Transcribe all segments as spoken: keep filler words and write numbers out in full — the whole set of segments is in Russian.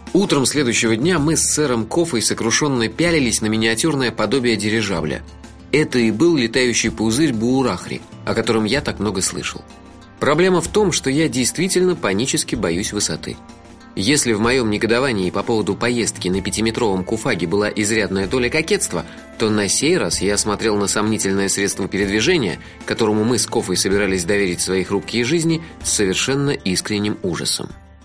Утром следующего дня мы с сэром Кофой сокрушенно пялились на миниатюрное подобие дирижабля. Это и был летающий пузырь Буурахри, о котором я так много слышал. Проблема в том, что я действительно панически боюсь высоты. Если в моем негодовании по поводу поездки на пятиметровом куфаге была изрядная доля кокетства, то на сей раз я смотрел на сомнительное средство передвижения, которому мы с Кофой собирались доверить свои хрупкие жизни, с совершенно искренним ужасом.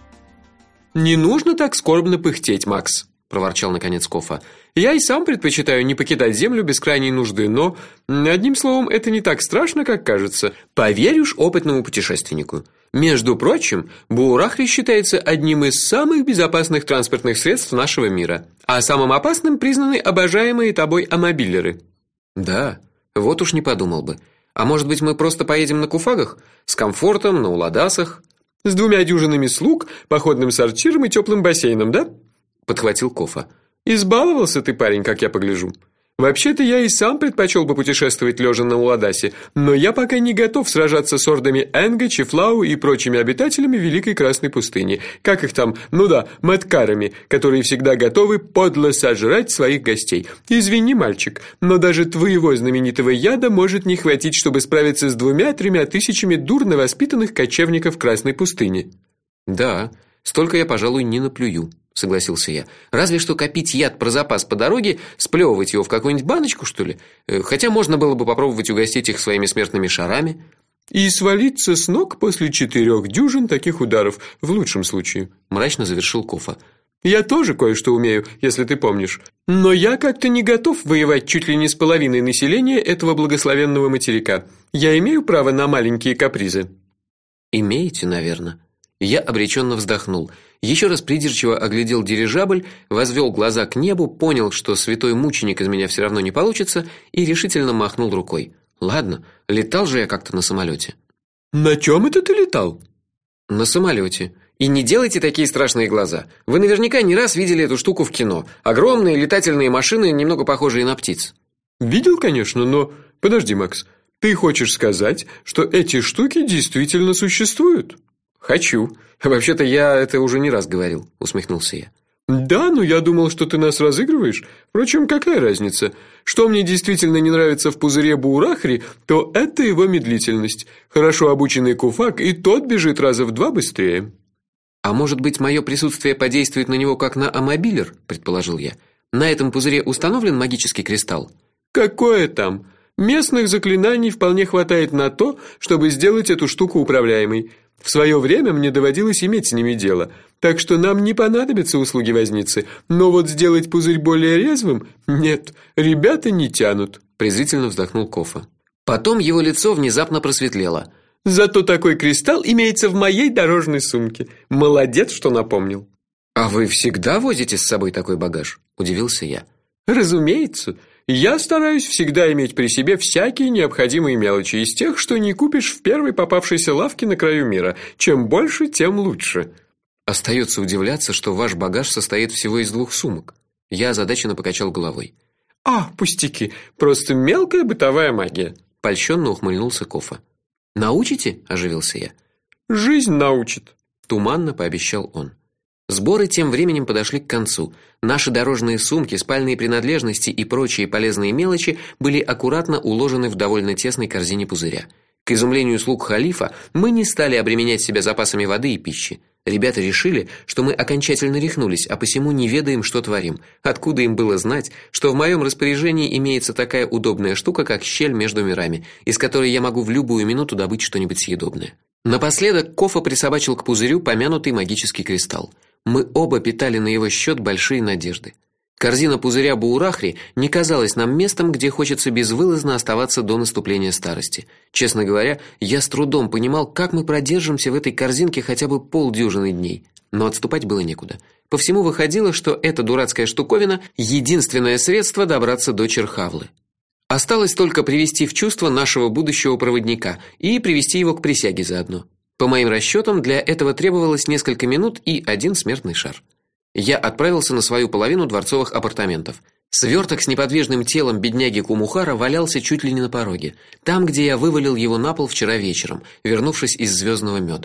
«Не нужно так скорбно пыхтеть, Макс», – проворчал наконец Кофа. «Я и сам предпочитаю не покидать землю без крайней нужды, но, одним словом, это не так страшно, как кажется. Поверь уж опытному путешественнику. Между прочим, Буурахри считается одним из самых безопасных транспортных средств нашего мира, а самым опасным признаны обожаемые тобой амобилеры». Да, вот уж не подумал бы. А может быть, мы просто поедем на куфагах? С комфортом, на уладасах? «С двумя дюжинами слуг, походным сортиром и теплым бассейном, да?» – подхватил Кофа. «Избаловался ты, парень, как я погляжу. Вообще-то я и сам предпочел бы путешествовать лежа на уладасе, но я пока не готов сражаться с ордами Энга, Чифлау и прочими обитателями Великой Красной пустыни. Как их там? Ну да, мэткарами, которые всегда готовы подло сожрать своих гостей. Извини, мальчик, но даже твоего знаменитого яда может не хватить, чтобы справиться с двумя-тремя тысячами дурно воспитанных кочевников Красной пустыни». Да, столько я, пожалуй, не наплюю, согласился я. Разве что копить яд про запас по дороге, сплевывать его в какую-нибудь баночку, что ли? Хотя можно было бы попробовать угостить их своими смертными шарами. «И свалиться с ног после четырех дюжин таких ударов, в лучшем случае», – мрачно завершил Кофа. «Я тоже кое-что умею, если ты помнишь. Но я как-то не готов воевать чуть ли не с половиной населения этого благословенного материка. Я имею право на маленькие капризы». «Имеете, наверное». Я обреченно вздохнул. Еще раз придирчиво оглядел дирижабль, возвел глаза к небу, понял, что святой мученик из меня все равно не получится, и решительно махнул рукой. Ладно, летал же я как-то на самолете. «На чем это ты летал?» «На самолете. И не делайте такие страшные глаза. Вы наверняка не раз видели эту штуку в кино. Огромные летательные машины, немного похожие на птиц». «Видел, конечно, но... Подожди, Макс, ты хочешь сказать, что эти штуки действительно существуют?» «Хочу. Вообще-то я это уже не раз говорил», – усмехнулся я. «Да, но я думал, что ты нас разыгрываешь. Впрочем, какая разница? Что мне действительно не нравится в пузыре Буурахри, то это его медлительность. Хорошо обученный куфак, и тот бежит раза в два быстрее». «А может быть, мое присутствие подействует на него как на амобилер?» – предположил я. «На этом пузыре установлен магический кристалл?» «Какое там? Местных заклинаний вполне хватает на то, чтобы сделать эту штуку управляемой. В свое время мне доводилось иметь с ними дело, так что нам не понадобятся услуги возницы, но вот сделать пузырь более резвым – нет, ребята не тянут», – презрительно вздохнул Кофа. Потом его лицо внезапно просветлело. «Зато такой кристалл имеется в моей дорожной сумке. Молодец, что напомнил». «А вы всегда возите с собой такой багаж?» – удивился я. «Разумеется. Я стараюсь всегда иметь при себе всякие необходимые мелочи из тех, что не купишь в первой попавшейся лавке на краю мира. Чем больше, тем лучше». Остается удивляться, что ваш багаж состоит всего из двух сумок. Я озадаченно покачал головой. «А, пустяки, просто мелкая бытовая магия», – польщенно ухмыльнулся Кофа. «Научите?» – оживился я. «Жизнь научит», – туманно пообещал он. Сборы тем временем подошли к концу. Наши дорожные сумки, спальные принадлежности и прочие полезные мелочи были аккуратно уложены в довольно тесной корзине пузыря. К изумлению слуг халифа, мы не стали обременять себя запасами воды и пищи. Ребята решили, что мы окончательно рехнулись, а посему не ведаем, что творим. Откуда им было знать, что в моем распоряжении имеется такая удобная штука, как щель между мирами, из которой я могу в любую минуту добыть что-нибудь съедобное. Напоследок Кофа присобачил к пузырю помянутый магический кристалл. Мы оба питали на его счет большие надежды. Корзина пузыря Буурахри не казалась нам местом, где хочется безвылазно оставаться до наступления старости. Честно говоря, я с трудом понимал, как мы продержимся в этой корзинке хотя бы полдюжины дней. Но отступать было некуда. По всему выходило, что эта дурацкая штуковина – единственное средство добраться до Черхавлы. Осталось только привести в чувство нашего будущего проводника и привести его к присяге заодно. По моим расчетам, для этого требовалось несколько минут и один смертный шар. Я отправился на свою половину дворцовых апартаментов. Сверток с неподвижным телом бедняги Кумухара валялся чуть ли не на пороге, там, где я вывалил его на пол вчера вечером, вернувшись из звездного меда.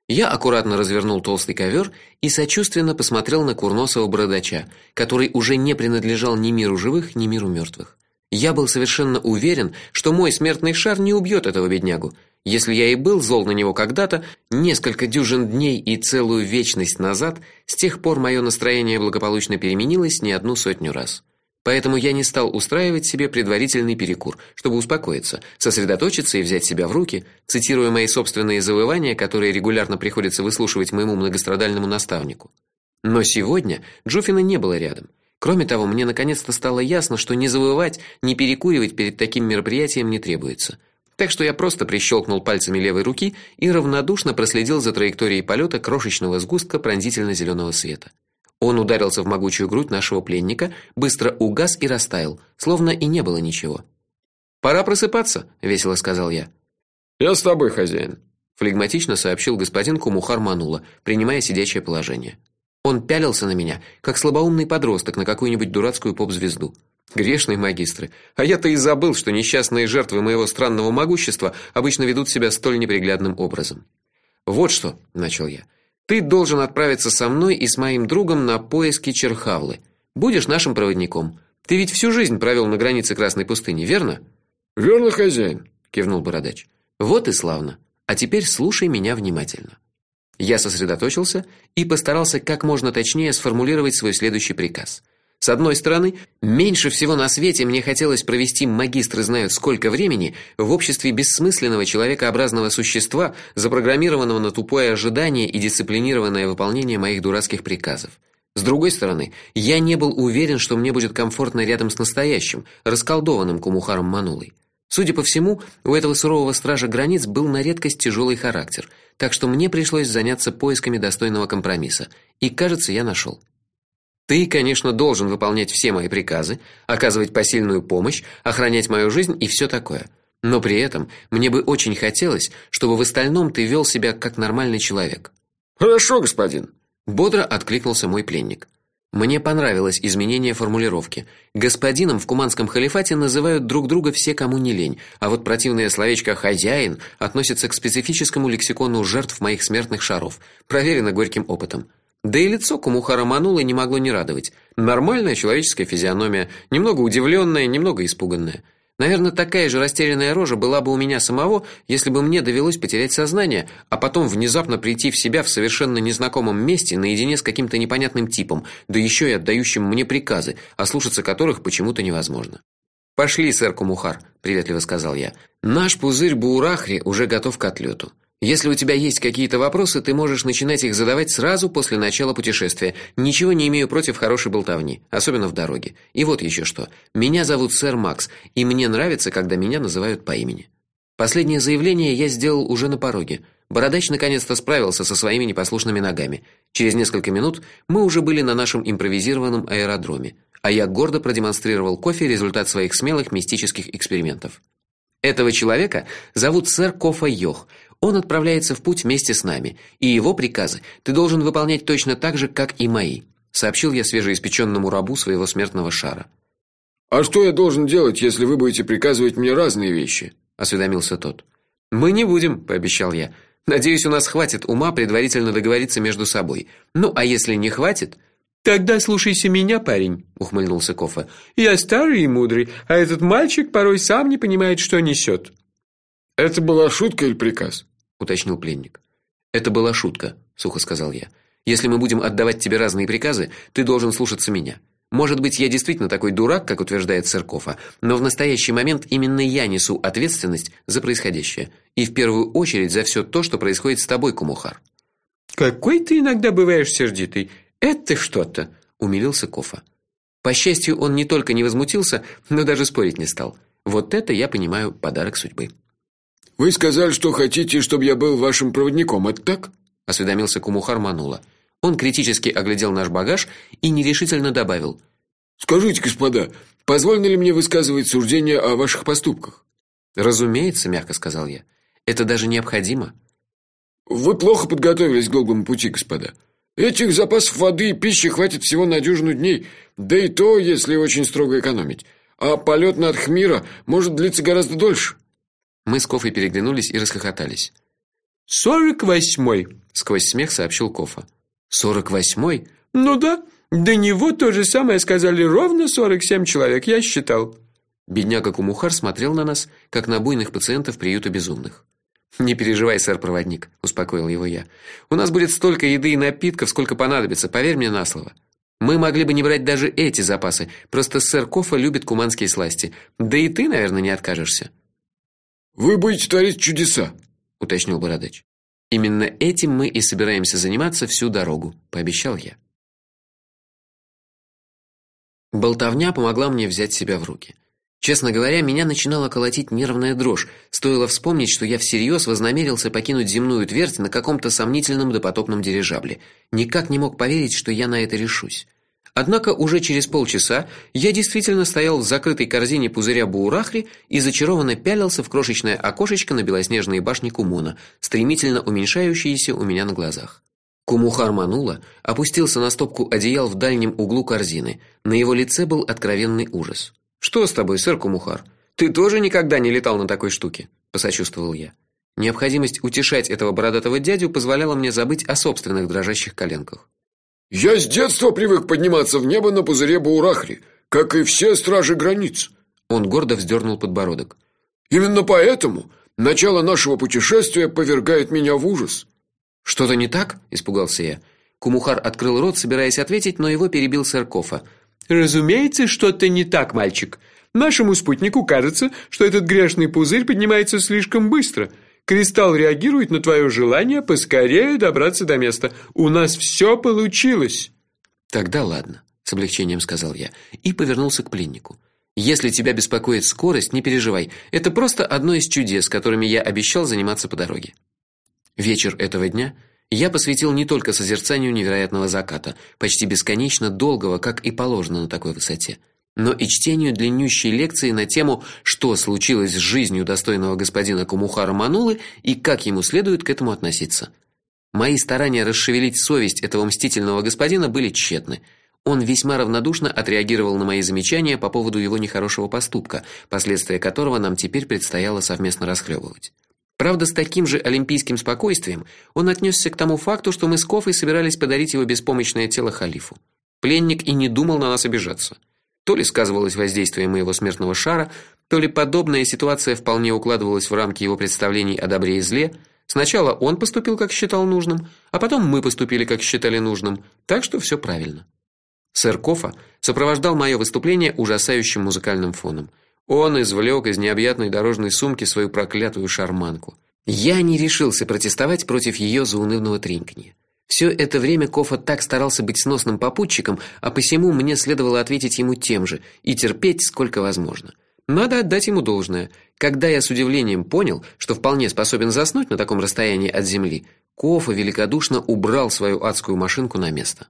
Я аккуратно развернул толстый ковер и сочувственно посмотрел на курносого бородача, который уже не принадлежал ни миру живых, ни миру мертвых. Я был совершенно уверен, что мой смертный шар не убьет этого беднягу. Если я и был зол на него когда-то, несколько дюжин дней и целую вечность назад, с тех пор мое настроение благополучно переменилось не одну сотню раз. Поэтому я не стал устраивать себе предварительный перекур, чтобы успокоиться, сосредоточиться и взять себя в руки, цитируя мои собственные завывания, которые регулярно приходится выслушивать моему многострадальному наставнику. Но сегодня Джуфина не было рядом. Кроме того, мне наконец-то стало ясно, что ни завывать, ни перекуривать перед таким мероприятием не требуется. Так что я просто прищелкнул пальцами левой руки и равнодушно проследил за траекторией полета крошечного сгустка пронзительно-зеленого света. Он ударился в могучую грудь нашего пленника, быстро угас и растаял, словно и не было ничего. "Пора просыпаться", весело сказал я. "Я с тобой, хозяин", флегматично сообщил господин Кумухар Манула, принимая сидячее положение. Он пялился на меня, как слабоумный подросток на какую-нибудь дурацкую поп-звезду. Грешные магистры, а я-то и забыл, что несчастные жертвы моего странного могущества обычно ведут себя столь неприглядным образом. "Вот что", начал я. "Ты должен отправиться со мной и с моим другом на поиски Черхавлы. Будешь нашим проводником. Ты ведь всю жизнь провел на границе Красной пустыни, верно?" "Верно, хозяин", кивнул бородач. "Вот и славно. А теперь слушай меня внимательно". Я сосредоточился и постарался как можно точнее сформулировать свой следующий приказ. С одной стороны, меньше всего на свете мне хотелось провести, магистры знают сколько времени, в обществе бессмысленного человекообразного существа, запрограммированного на тупое ожидание и дисциплинированное выполнение моих дурацких приказов. С другой стороны, я не был уверен, что мне будет комфортно рядом с настоящим, расколдованным Кумухаром Манулой. Судя по всему, у этого сурового стража границ был на редкость тяжелый характер, так что мне пришлось заняться поисками достойного компромисса, и, кажется, я нашел. "Ты, конечно, должен выполнять все мои приказы, оказывать посильную помощь, охранять мою жизнь и все такое. Но при этом мне бы очень хотелось, чтобы в остальном ты вел себя как нормальный человек". "Хорошо, господин", бодро откликнулся мой пленник. Мне понравилось изменение формулировки. Господином в Куманском халифате называют друг друга все, кому не лень, а вот противное словечко хозяин относится к специфическому лексикону жертв моих смертных шаров, проверено горьким опытом. Да и лицо Кумухара Манулы не могло не радовать. Нормальная человеческая физиономия, немного удивленная, немного испуганная. Наверное, такая же растерянная рожа была бы у меня самого, если бы мне довелось потерять сознание, а потом внезапно прийти в себя в совершенно незнакомом месте наедине с каким-то непонятным типом, да еще и отдающим мне приказы, ослушаться которых почему-то невозможно. "Пошли, сэр Кумухар", приветливо сказал я. "Наш пузырь Буурахри уже готов к отлету. Если у тебя есть какие-то вопросы, ты можешь начинать их задавать сразу после начала путешествия. Ничего не имею против хорошей болтовни, особенно в дороге. И вот еще что. Меня зовут сэр Макс, и мне нравится, когда меня называют по имени". Последнее заявление я сделал уже на пороге. Бородач наконец-то справился со своими непослушными ногами. Через несколько минут мы уже были на нашем импровизированном аэродроме, а я гордо продемонстрировал Кофе результат своих смелых мистических экспериментов. "Этого человека зовут сэр Кофа Йох. Он отправляется в путь вместе с нами, и его приказы ты должен выполнять точно так же, как и мои", сообщил я свежеиспечённому рабу своего смертного шара. "А что я должен делать, если вы будете приказывать мне разные вещи?" осведомился тот. "Мы не будем", пообещал я. "Надеюсь, у нас хватит ума предварительно договориться между собой. Ну, а если не хватит, "Тогда слушайся меня, парень", ухмыльнулся Кофа. "Я старый и мудрый, а этот мальчик порой сам не понимает, что несет". "Это была шутка или приказ?" уточнил пленник. "Это была шутка", сухо сказал я. "Если мы будем отдавать тебе разные приказы, ты должен слушаться меня. Может быть, я действительно такой дурак, как утверждает сэр Кофа, но в настоящий момент именно я несу ответственность за происходящее, и в первую очередь за все то, что происходит с тобой, Кумухар". "Какой ты иногда бываешь сердитый. Это что-то", умилился Кофа. По счастью, он не только не возмутился, но даже спорить не стал. Вот это, я понимаю, подарок судьбы. "Вы сказали, что хотите, чтобы я был вашим проводником, это так?" осведомился Кумухар Манула. Он критически оглядел наш багаж и нерешительно добавил: "Скажите, господа, позволено ли мне высказывать суждения о ваших поступках?" "Разумеется", мягко сказал я. "Это даже необходимо". "Вы плохо подготовились к долгому пути, господа. Этих запасов воды и пищи хватит всего на дюжину дней, да и то, если очень строго экономить. А полет над Хмира может длиться гораздо дольше". Мы с Кофой переглянулись и расхохотались. сорок восьмой, сквозь смех сообщил Кофа. сорок восьмой? Ну да, до него то же самое сказали ровно сорок семь человек, я считал. Бедняга Кумухар смотрел на нас, как на буйных пациентов приюта безумных. Не переживай, сэр-проводник, успокоил его я. У нас будет столько еды и напитков, сколько понадобится, поверь мне на слово. Мы могли бы не брать даже эти запасы, просто сэр Кофа любит куманские сласти. Да и ты, наверное, не откажешься. Вы будете творить чудеса, уточнил бородач. Именно этим мы и собираемся заниматься всю дорогу, пообещал я. Болтовня помогла мне взять себя в руки. Честно говоря, меня начинала колотить нервная дрожь. Стоило вспомнить, что я всерьез вознамерился покинуть земную твердь на каком-то сомнительном допотопном дирижабле. Никак не мог поверить, что я на это решусь. Однако уже через полчаса я действительно стоял в закрытой корзине пузыря Буурахри и зачарованно пялился в крошечное окошечко на белоснежные башни Кумона, стремительно уменьшающиеся у меня на глазах. Кумухар Манула опустился на стопку одеял в дальнем углу корзины. На его лице был откровенный ужас. Что с тобой, сэр Кумухар? Ты тоже никогда не летал на такой штуке, посочувствовал я. Необходимость утешать этого бородатого дядю позволяла мне забыть о собственных дрожащих коленках. Я с детства привык подниматься в небо на пузыре Буурахри, как и все стражи границ. Он гордо вздернул подбородок. Именно поэтому начало нашего путешествия повергает меня в ужас. Что-то не так? Испугался я. Кумухар открыл рот, собираясь ответить, но его перебил сэр Кофа. Разумеется, что-то не так, мальчик. Нашему спутнику кажется, что этот грешный пузырь поднимается слишком быстро. Кристалл реагирует на твое желание поскорее добраться до места. У нас все получилось. Тогда ладно, с облегчением сказал я и повернулся к пленнику. Если тебя беспокоит скорость, не переживай. Это просто одно из чудес, которыми я обещал заниматься по дороге. Вечер этого дня я посвятил не только созерцанию невероятного заката, почти бесконечно долгого, как и положено на такой высоте, но и чтению длиннющей лекции на тему, что случилось с жизнью достойного господина Кумухара Манулы и как ему следует к этому относиться. Мои старания расшевелить совесть этого мстительного господина были тщетны. Он весьма равнодушно отреагировал на мои замечания по поводу его нехорошего поступка, последствия которого нам теперь предстояло совместно расхлебывать. Правда, с таким же олимпийским спокойствием он отнесся к тому факту, что мы с Кофой собирались подарить его беспомощное тело халифу. Пленник и не думал на нас обижаться. То ли сказывалось воздействие моего смертного шара, то ли подобная ситуация вполне укладывалась в рамки его представлений о добре и зле. Сначала он поступил, как считал нужным, а потом мы поступили, как считали нужным, так что все правильно. Сэр Кофа сопровождал мое выступление ужасающим музыкальным фоном. Он извлек из необъятной дорожной сумки свою проклятую шарманку. Я не решился протестовать против ее заунывного треньканья. Все это время Кофа так старался быть сносным попутчиком, а посему мне следовало ответить ему тем же и терпеть сколько возможно. Надо отдать ему должное. Когда я с удивлением понял, что вполне способен заснуть на таком расстоянии от земли, Кофа великодушно убрал свою адскую машинку на место.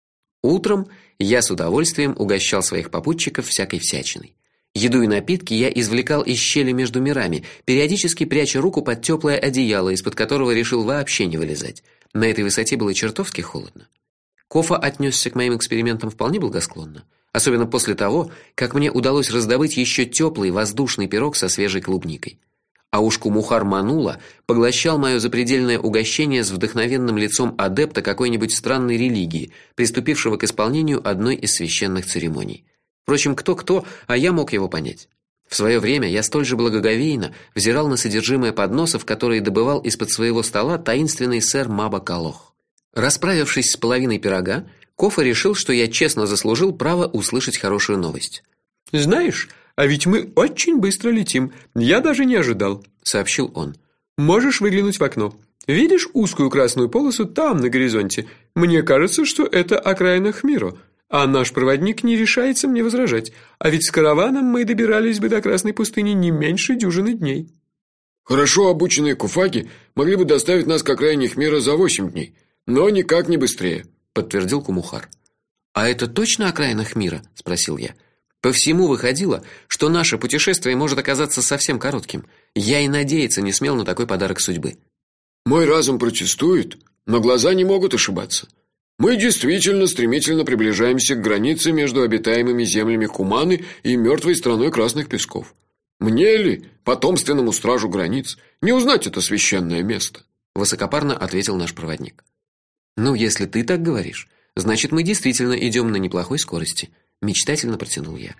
Утром я с удовольствием угощал своих попутчиков всякой всячиной. Еду и напитки я извлекал из щели между мирами, периодически пряча руку под теплое одеяло, из-под которого решил вообще не вылезать. На этой высоте было чертовски холодно. Кофа отнесся к моим экспериментам вполне благосклонно, особенно после того, как мне удалось раздобыть еще теплый воздушный пирог со свежей клубникой. А уж Кумухар Манула поглощал мое запредельное угощение с вдохновенным лицом адепта какой-нибудь странной религии, приступившего к исполнению одной из священных церемоний. Впрочем, кто-кто, а я мог его понять. В свое время я столь же благоговейно взирал на содержимое подносов, которые добывал из-под своего стола таинственный сэр Маба Калох. Расправившись с половиной пирога, Кофа решил, что я честно заслужил право услышать хорошую новость. «Знаешь, а ведь мы очень быстро летим. Я даже не ожидал», — сообщил он. «Можешь выглянуть в окно. Видишь узкую красную полосу там, на горизонте? Мне кажется, что это окраина Хмиро. А наш проводник не решается мне возражать. А ведь с караваном мы добирались бы до Красной пустыни не меньше дюжины дней». Хорошо обученные куфаки могли бы доставить нас к окраине Хмира за восемь дней, но никак не быстрее, подтвердил Кумухар. А это точно окраина Хмира? Спросил я. По всему выходило, что наше путешествие может оказаться совсем коротким. Я и надеяться не смел на такой подарок судьбы. Мой разум протестует, но глаза не могут ошибаться. Мы действительно стремительно приближаемся к границе между обитаемыми землями Куманы и мертвой страной Красных Песков. Мне ли, потомственному стражу границ, не узнать это священное место? высокопарно ответил наш проводник. Ну, если ты так говоришь, значит, мы действительно идем на неплохой скорости, мечтательно протянул я.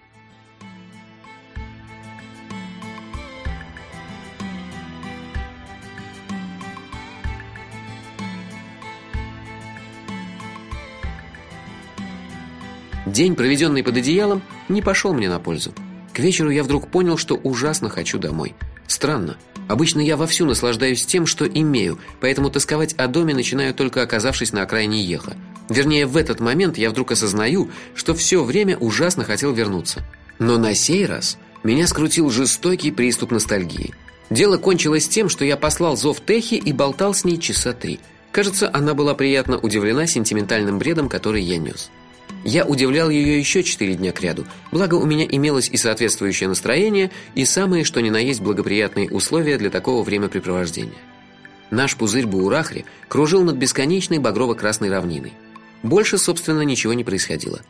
День, проведенный под одеялом, не пошел мне на пользу. К вечеру я вдруг понял, что ужасно хочу домой. Странно. Обычно я вовсю наслаждаюсь тем, что имею, поэтому тосковать о доме начинаю только оказавшись на окраине Йеха. Вернее, в этот момент я вдруг осознаю, что все время ужасно хотел вернуться. Но на сей раз меня скрутил жестокий приступ ностальгии. Дело кончилось тем, что я послал зов Техи и болтал с ней часа три. Кажется, она была приятно удивлена сентиментальным бредом, который я нес. Я удивлял ее еще четыре дня кряду, благо у меня имелось и соответствующее настроение, и самые что ни на есть благоприятные условия для такого времяпрепровождения. Наш пузырь Буурахри кружил над бесконечной багрово-красной равниной. Больше, собственно, ничего не происходило.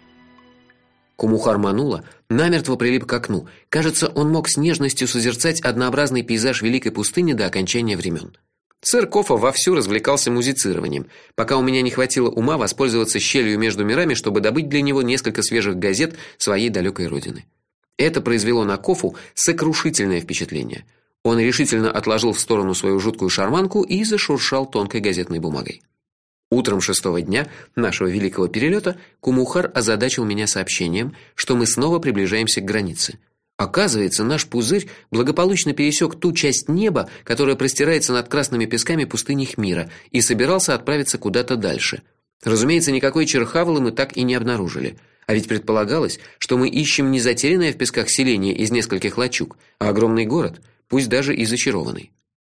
Кумухар Манула намертво прилип к окну. Кажется, он мог с нежностью созерцать однообразный пейзаж великой пустыни до окончания времен. Сэр Кофа вовсю развлекался музицированием, пока у меня не хватило ума воспользоваться щелью между мирами, чтобы добыть для него несколько свежих газет своей далекой родины. Это произвело на Кофу сокрушительное впечатление. Он решительно отложил в сторону свою жуткую шарманку и зашуршал тонкой газетной бумагой. Утром шестого дня нашего великого перелета Кумухар озадачил меня сообщением, что мы снова приближаемся к границе. Оказывается, наш пузырь благополучно пересек ту часть неба, которая простирается над красными песками пустыни Хмира, и собирался отправиться куда-то дальше. Разумеется, никакой Черхавлы мы так и не обнаружили. А ведь предполагалось, что мы ищем не затерянное в песках селение из нескольких лачуг, а огромный город, пусть даже и зачарованный.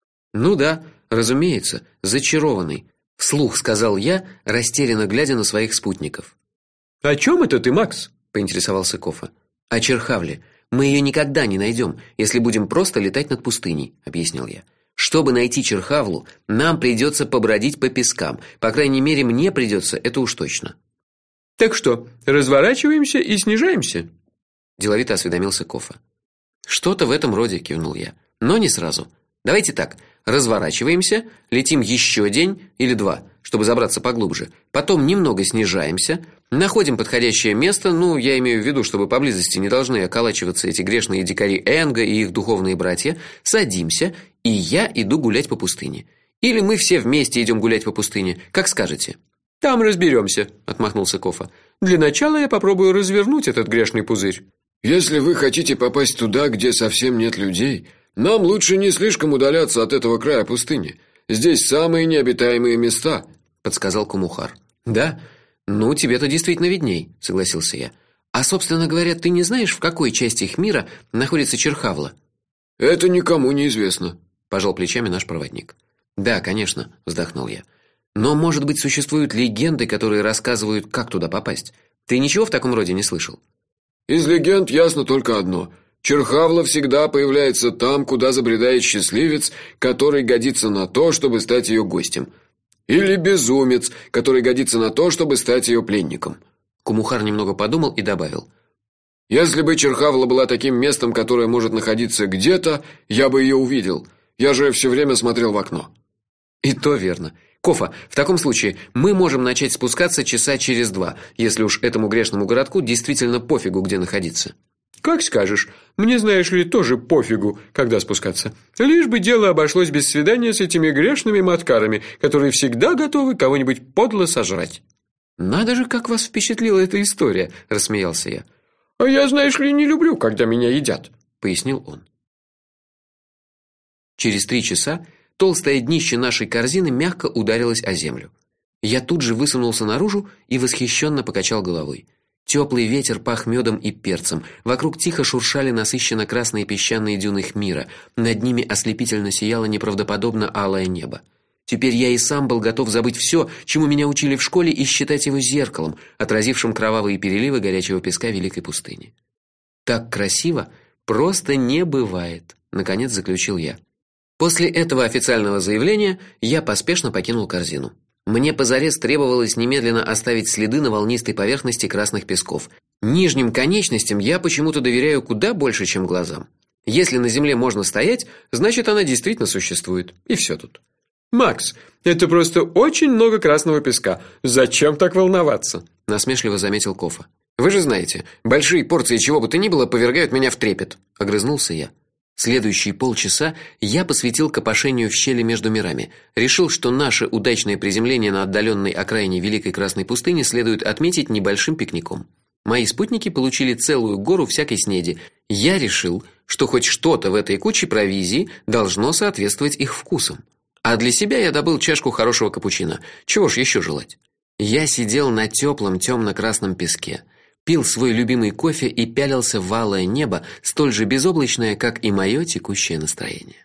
Ну да, разумеется, зачарованный, вслух сказал я, растерянно глядя на своих спутников. О чем это ты, Макс? Поинтересовался Кофа. О Черхавле. Мы ее никогда не найдем, если будем просто летать над пустыней, объяснил я. Чтобы найти Черхавлу, нам придется побродить по пескам. По крайней мере, мне придется, это уж точно. Так что, разворачиваемся и снижаемся? Деловито осведомился Кофа. Что-то в этом роде, кивнул я. Но не сразу. Давайте так: разворачиваемся, летим еще день или два, чтобы забраться поглубже. Потом немного снижаемся, находим подходящее место, ну, я имею в виду, чтобы поблизости не должны околачиваться эти грешные дикари Энга и их духовные братья, садимся, и я иду гулять по пустыне. Или мы все вместе идем гулять по пустыне, как скажете. Там разберемся, отмахнулся Кофа. Для начала я попробую развернуть этот грешный пузырь. Если вы хотите попасть туда, где совсем нет людей, нам лучше не слишком удаляться от этого края пустыни. Здесь самые необитаемые места, подсказал Кумухар. Да? Ну, тебе-то действительно видней, согласился я. А, собственно говоря, ты не знаешь, в какой части их мира находится Черхавла? Это никому не известно, пожал плечами наш проводник. Да, конечно, вздохнул я. Но, может быть, существуют легенды, которые рассказывают, как туда попасть. Ты ничего в таком роде не слышал? Из легенд ясно только одно: Черхавла всегда появляется там, куда забредает счастливец, который годится на то, чтобы стать ее гостем. Или безумец, который годится на то, чтобы стать ее пленником. Кумухар немного подумал и добавил: Если бы Черхавла была таким местом, которое может находиться где-то, я бы ее увидел. Я же все время смотрел в окно. И то верно. Кофа, в таком случае мы можем начать спускаться часа через два, если уж этому грешному городку действительно пофигу, где находиться. Как скажешь. Мне, знаешь ли, тоже пофигу, когда спускаться. Лишь бы дело обошлось без свидания с этими грешными маткарами, которые всегда готовы кого-нибудь подло сожрать. Надо же, как вас впечатлила эта история, рассмеялся я. А я, знаешь ли, не люблю, когда меня едят, пояснил он. Через три часа толстое днище нашей корзины мягко ударилось о землю. Я тут же высунулся наружу и восхищенно покачал головой. Теплый ветер пах медом и перцем. Вокруг тихо шуршали насыщенно красные песчаные дюны Хмира. Над ними ослепительно сияло неправдоподобно алое небо. Теперь я и сам был готов забыть все, чему меня учили в школе, и считать его зеркалом, отразившим кровавые переливы горячего песка великой пустыни. Так красиво просто не бывает, наконец заключил я. После этого официального заявления я поспешно покинул корзину. Мне позарез требовалось немедленно оставить следы на волнистой поверхности красных песков. Нижним конечностям я почему-то доверяю куда больше, чем глазам. Если на земле можно стоять, значит, она действительно существует. И все тут. Макс, это просто очень много красного песка. Зачем так волноваться? Насмешливо заметил Кофа. Вы же знаете, большие порции чего бы то ни было повергают меня в трепет, огрызнулся я. Следующие полчаса я посвятил копошению в щели между мирами. Решил, что наше удачное приземление на отдаленной окраине Великой Красной пустыни следует отметить небольшим пикником. Мои спутники получили целую гору всякой снеди. Я решил, что хоть что-то в этой куче провизии должно соответствовать их вкусам. А для себя я добыл чашку хорошего капучино. Чего ж еще желать? Я сидел на теплом темно-красном песке, пил свой любимый кофе и пялился в алое небо, столь же безоблачное, как и мое текущее настроение.